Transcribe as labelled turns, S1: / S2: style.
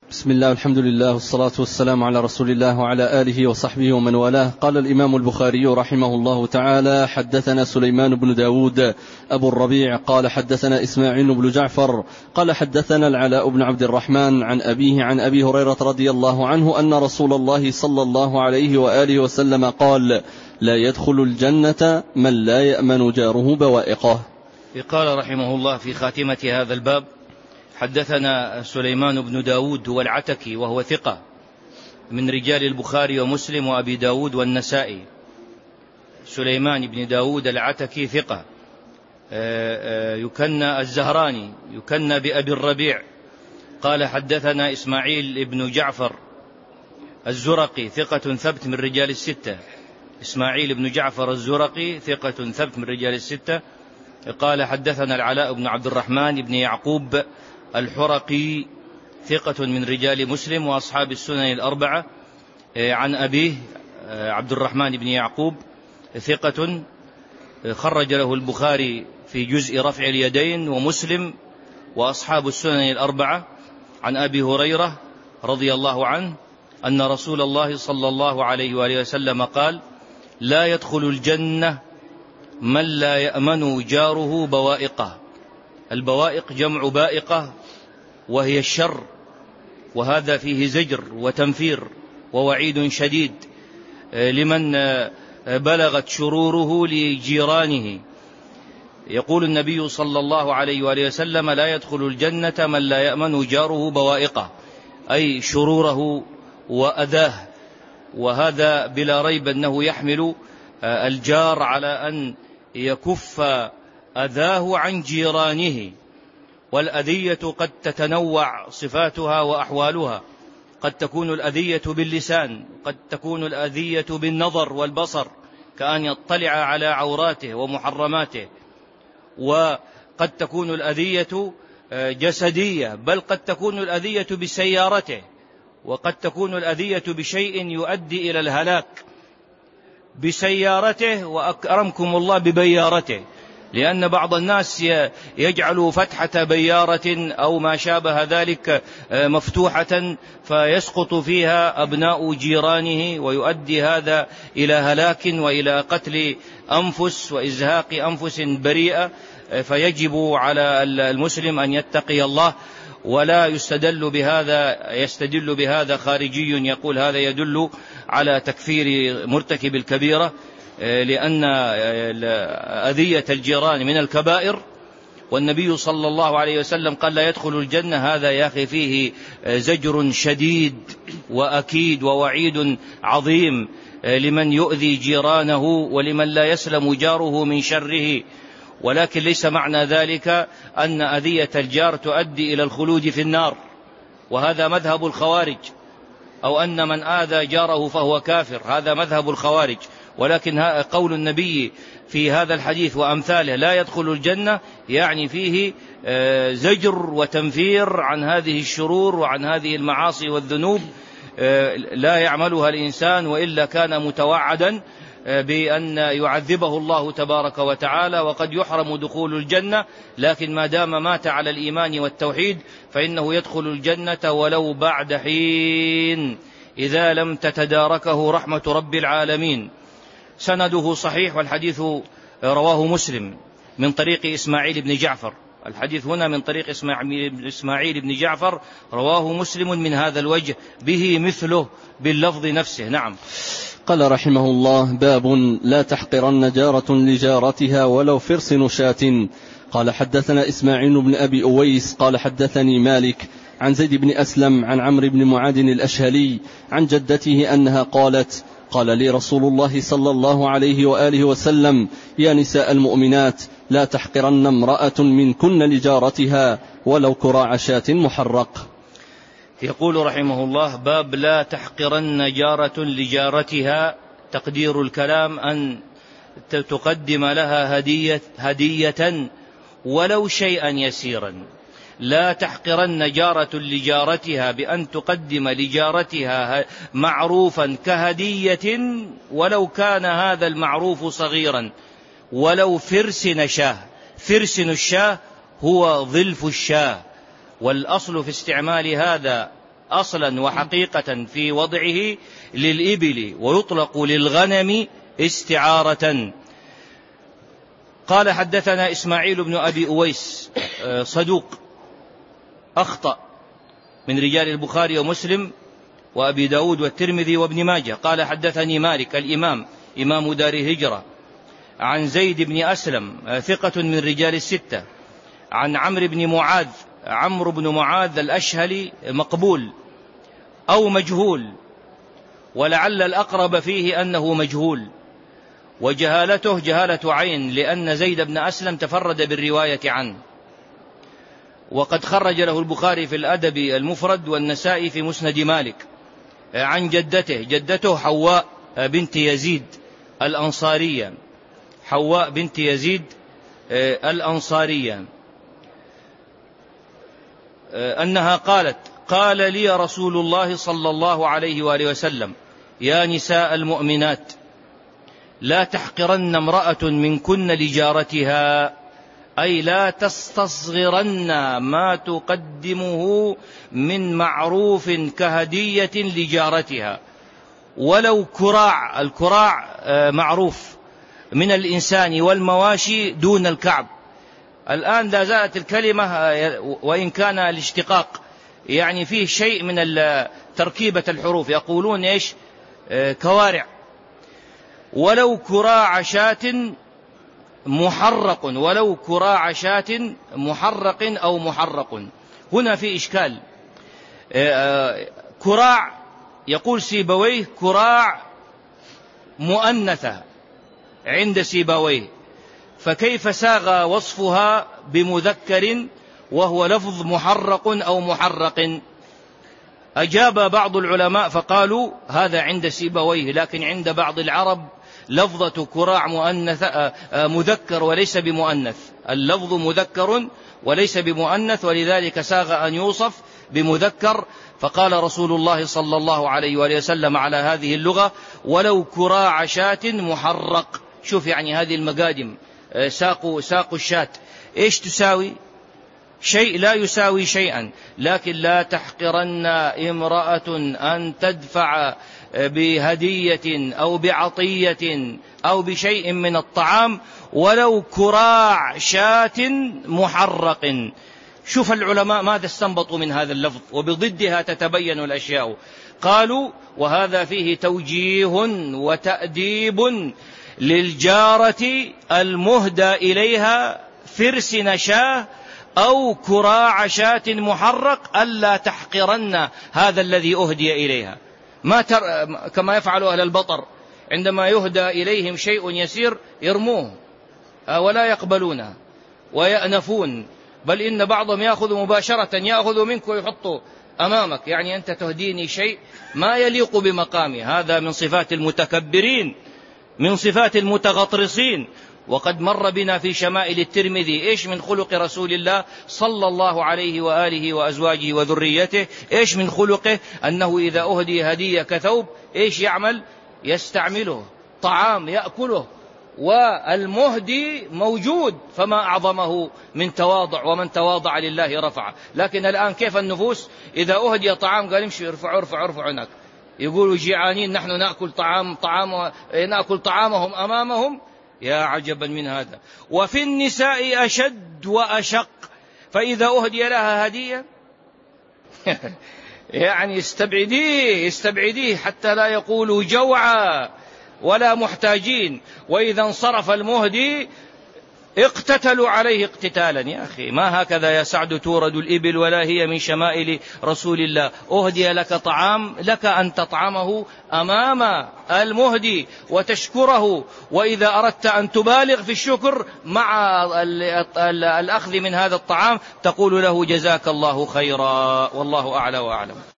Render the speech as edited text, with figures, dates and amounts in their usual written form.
S1: بسم الله والحمد لله والصلاة والسلام على رسول الله وعلى آله وصحبه ومن والاه. قال الإمام البخاري رحمه الله تعالى: حدثنا سليمان بن داود أبو الربيع قال حدثنا إسماعيل بن جعفر قال حدثنا العلاء بن عبد الرحمن عن أبيه عن أبي هريرة رضي الله عنه أن رسول الله صلى الله عليه وآله وسلم قال: لا يدخل الجنة من لا يأمن جاره بوائقه.
S2: قال رحمه الله في خاتمة هذا الباب: حدثنا سليمان بن داود هو العتكي وهو ثقة من رجال البخاري ومسلم وأبي داود والنسائي. سليمان بن داود العتكي ثقة، يكنى الزهراني، يكنى بأبي الربيع. قال حدثنا إسماعيل بن جعفر الزرقي ثقة ثبت من رجال الستة. إسماعيل بن جعفر الزرقي ثقة ثبت من رجال الستة. قال حدثنا العلاء بن عبد الرحمن بن يعقوب الحرقي ثقة من رجال مسلم وأصحاب السنن الأربعة، عن أبيه عبد الرحمن بن يعقوب ثقة خرج له البخاري في جزء رفع اليدين ومسلم وأصحاب السنن الأربعة، عن أبي هريرة رضي الله عنه أن رسول الله صلى الله عليه وآله وسلم قال: لا يدخل الجنة من لا يأمن جاره بوائقه. البوائق جمع بائقة وهي الشر، وهذا فيه زجر وتنفير ووعيد شديد لمن بلغت شروره لجيرانه. يقول النبي صلى الله عليه وآله وسلم: لا يدخل الجنة من لا يأمن جاره بوائقه، أي شروره وأذاه. وهذا بلا ريب أنه يحمل الجار على أن يكف أذاه عن جيرانه. والأذية قد تتنوع صفاتها وأحوالها، قد تكون الأذية باللسان، قد تكون الأذية بالنظر والبصر كأن يطلع على عوراته ومحرماته، وقد تكون الأذية جسدية، بل قد تكون الأذية بسيارته، وقد تكون الأذية بشيء يؤدي إلى الهلاك بسيارته، وأكرمكم الله ببيارته، لأن بعض الناس يجعل فتحة بيارة أو ما شابه ذلك مفتوحة فيسقط فيها أبناء جيرانه، ويؤدي هذا إلى هلاك وإلى قتل أنفس وإزهاق أنفس بريئة. فيجب على المسلم أن يتقي الله، ولا يستدل بهذا خارجي يقول هذا يدل على تكفير مرتكب الكبيرة، لأن أذية الجيران من الكبائر. والنبي صلى الله عليه وسلم قال: لا يدخل الجنة. هذا يا أخي فيه زجر شديد وأكيد ووعيد عظيم لمن يؤذي جيرانه ولمن لا يسلم جاره من شره. ولكن ليس معنى ذلك أن أذية الجار تؤدي إلى الخلود في النار، وهذا مذهب الخوارج، أو أن من آذى جاره فهو كافر، هذا مذهب الخوارج. ولكن قول النبي في هذا الحديث وأمثاله: لا يدخل الجنة، يعني فيه زجر وتنفير عن هذه الشرور وعن هذه المعاصي والذنوب لا يعملها الإنسان، وإلا كان متوعدا بأن يعذبه الله تبارك وتعالى، وقد يحرم دخول الجنة. لكن ما دام مات على الإيمان والتوحيد فإنه يدخل الجنة ولو بعد حين، إذا لم تتداركه رحمة رب العالمين. سنده صحيح، والحديث رواه مسلم من طريق إسماعيل بن جعفر. الحديث هنا من طريق إسماعيل بن جعفر، رواه مسلم من هذا الوجه به مثله باللفظ نفسه. نعم.
S1: قال رحمه الله: باب لا تحقرن جارة لجارتها ولو فرس نشاة. قال حدثنا إسماعيل بن أبي أويس قال حدثني مالك عن زيد بن أسلم عن عمرو بن معاذ الأشهلي عن جدته أنها قالت: قال لي رسول الله صلى الله عليه وآله وسلم: يا نساء المؤمنات، لا تحقرن امرأة منكن لجارتها ولو كراع شاة محرق.
S2: يقول رحمه الله: باب لا تحقرن جارة لجارتها. تقدير الكلام أن تقدم لها هدية ولو شيئا يسيرا. لا تحقرن جارة لجارتها بأن تقدم لجارتها معروفا كهدية ولو كان هذا المعروف صغيرا، ولو فرس نشاه. فرس الشاه هو ظلف الشاه، والأصل في استعمال هذا أصلا وحقيقة في وضعه للإبل، ويطلق للغنم استعارة. قال حدثنا إسماعيل بن أبي أويس صدوق أخطأ، من رجال البخاري ومسلم وأبي داود والترمذي وابن ماجه. قال حدثني مالك الإمام إمام دار الهجرة عن زيد بن أسلم ثقة من رجال الستة، عن عمرو بن معاذ الأشهلي مقبول أو مجهول، ولعل الأقرب فيه أنه مجهول، وجهالته جهالة عين، لأن زيد بن أسلم تفرد بالرواية عنه، وقد خرج له البخاري في الأدب المفرد والنسائي في مسند مالك عن جدته حواء بنت يزيد الأنصارية، حواء بنت يزيد الأنصارية، أنها قالت: قال لي رسول الله صلى الله عليه وآله وسلم: يا نساء المؤمنات، لا تحقرن امرأة منكن لجارتها، أي لا تستصغرن ما تقدمه من معروف كهدية لجارتها، ولو كراع. الكراع معروف من الإنسان والمواشي دون الكعب. الآن لا زالت الكلمة وإن كان الاشتقاق يعني فيه شيء من تركيبة الحروف، يقولون إيش؟ كوارع. ولو كراع شاة محرق، ولو كراع شاة محرق أو محرق. هنا في إشكال. كراع يقول سيبويه كراع مؤنثة عند سيبويه، فكيف ساغ وصفها بمذكر وهو لفظ محرق أو محرق؟ أجاب بعض العلماء فقالوا هذا عند سيبويه، لكن عند بعض العرب لفظة كراع مذكر وليس بمؤنث، اللفظ مذكر وليس بمؤنث، ولذلك ساغ أن يوصف بمذكر. فقال رسول الله صلى الله عليه وآله وسلم على هذه اللغة: ولو كراع شاة محرق. شوف يعني هذه المقادم، ساق الشاة إيش تساوي؟ شيء لا يساوي شيئا. لكن لا تحقرن امرأة أن تدفع بهدية أو بعطية أو بشيء من الطعام ولو كراع شاة محرق. شوف العلماء ماذا استنبطوا من هذا اللفظ، وبضدها تتبين الأشياء. قالوا: وهذا فيه توجيه وتأديب للجارة المهدى إليها فرس نشاه أو كراع شاة محرق ألا تحقرن هذا الذي أهدي إليها. كما يفعل أهل البطر عندما يهدى إليهم شيء يسير يرموه ولا يقبلونه ويأنفون، بل إن بعضهم يأخذ مباشرة، يأخذ منك ويحطه أمامك، يعني أنت تهديني شيء ما يليق بمقامي. هذا من صفات المتكبرين، من صفات المتغطرسين. وقد مر بنا في شمائل الترمذي إيش من خلق رسول الله صلى الله عليه وآله وأزواجه وذريته، إيش من خلقه؟ أنه إذا أهدي هدية كثوب إيش يعمل؟ يستعمله، طعام يأكله، والمهدي موجود، فما أعظمه من تواضع، ومن تواضع لله رفعه. لكن الآن كيف النفوس؟ إذا أهدي طعام قال امشي ارفعوا هناك، يقولوا جيعانين نحن نأكل نأكل طعامهم أمامهم. يا عجبا من هذا. وفي النساء أشد وأشق، فإذا أهدي لها هدية يعني استبعديه حتى لا يقولوا جوعا ولا محتاجين. وإذا انصرف المهدي اقتتلوا عليه اقتتالا. يا أخي ما هكذا يا سعد تورد الإبل، ولا هي من شمائل رسول الله. أهدي لك طعام، لك أن تطعمه أمام المهدي وتشكره، وإذا أردت أن تبالغ في الشكر مع الأخذ من هذا الطعام تقول له جزاك الله خيرا. والله أعلى وأعلم.